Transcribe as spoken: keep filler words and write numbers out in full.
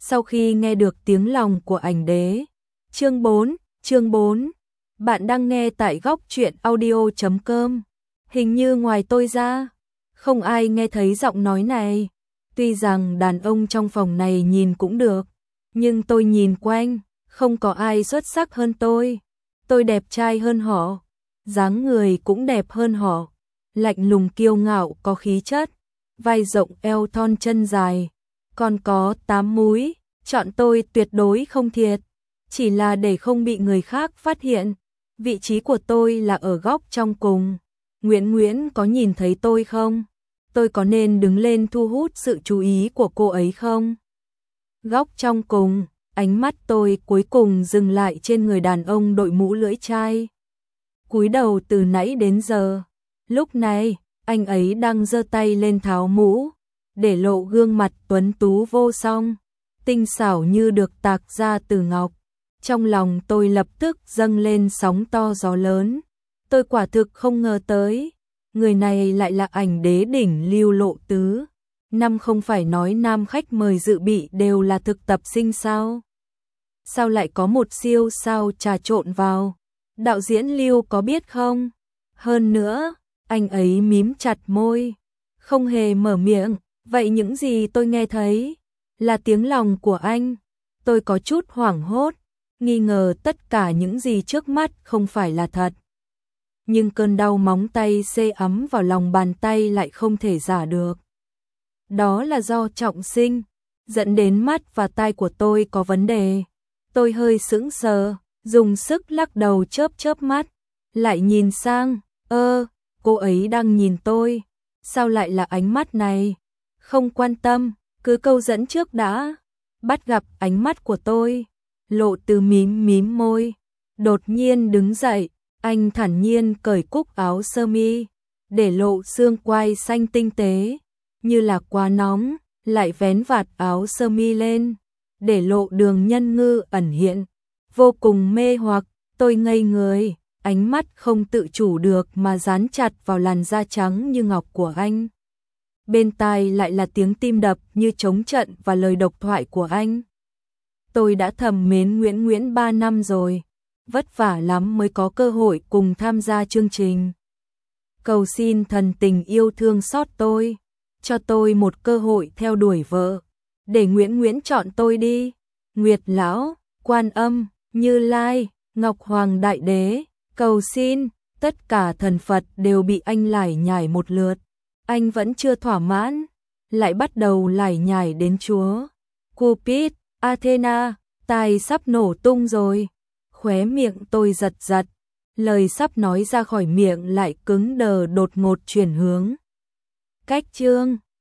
Sau khi nghe được tiếng lòng của ảnh đế. Chương bốn, chương bốn. Bạn đang nghe tại góc truyện audio chấm com. Hình như ngoài tôi ra, không ai nghe thấy giọng nói này. Tuy rằng đàn ông trong phòng này nhìn cũng được, nhưng tôi nhìn quanh, không có ai xuất sắc hơn tôi. Tôi đẹp trai hơn họ, dáng người cũng đẹp hơn họ, lạnh lùng kiêu ngạo có khí chất, vai rộng eo thon chân dài, còn có tám múi, chọn tôi tuyệt đối không thiệt, chỉ là để không bị người khác phát hiện. Vị trí của tôi là ở góc trong cùng. Nguyễn Nguyễn có nhìn thấy tôi không? Tôi có nên đứng lên thu hút sự chú ý của cô ấy không? Góc trong cùng, ánh mắt tôi cuối cùng dừng lại trên người đàn ông đội mũ lưỡi chai. Cúi đầu từ nãy đến giờ. Lúc này, anh ấy đang giơ tay lên tháo mũ, để lộ gương mặt tuấn tú vô song, tinh xảo như được tạc ra từ ngọc. Trong lòng tôi lập tức dâng lên sóng to gió lớn. Tôi quả thực không ngờ tới, người này lại là ảnh đế đỉnh Lưu Lộ Tứ. Năm không phải nói nam khách mời dự bị đều là thực tập sinh sao? Sao lại có một siêu sao trà trộn vào? Đạo diễn Lưu có biết không? Hơn nữa, anh ấy mím chặt môi, không hề mở miệng. Vậy những gì tôi nghe thấy là tiếng lòng của anh. Tôi có chút hoảng hốt, nghi ngờ tất cả những gì trước mắt không phải là thật. Nhưng cơn đau móng tay xê ấm vào lòng bàn tay lại không thể giả được. Đó là do trọng sinh, dẫn đến mắt và tai của tôi có vấn đề. Tôi hơi sững sờ, dùng sức lắc đầu chớp chớp mắt, lại nhìn sang, ơ, cô ấy đang nhìn tôi, sao lại là ánh mắt này? Không quan tâm, cứ câu dẫn trước đã. Bắt gặp ánh mắt của tôi, Lộ Từ mím mím môi, đột nhiên đứng dậy, anh thản nhiên cởi cúc áo sơ mi, để lộ xương quai xanh tinh tế, như là quá nóng, lại vén vạt áo sơ mi lên, để lộ đường nhân ngư ẩn hiện, vô cùng mê hoặc. Tôi ngây người, ánh mắt không tự chủ được mà dán chặt vào làn da trắng như ngọc của anh. Bên tai lại là tiếng tim đập như trống trận và lời độc thoại của anh. Tôi đã thầm mến Nguyễn Nguyễn ba năm rồi, vất vả lắm mới có cơ hội cùng tham gia chương trình. Cầu xin thần tình yêu thương xót tôi, cho tôi một cơ hội theo đuổi vợ, để Nguyễn Nguyễn chọn tôi đi. Nguyệt Lão, Quan Âm, Như Lai, Ngọc Hoàng Đại Đế, cầu xin, tất cả thần Phật đều bị anh lải nhải một lượt. Anh vẫn chưa thỏa mãn, lại bắt đầu lải nhải đến Chúa Cupid, Athena, tai sắp nổ tung rồi. Khóe miệng tôi giật giật, lời sắp nói ra khỏi miệng lại cứng đờ đột ngột chuyển hướng. Cách chương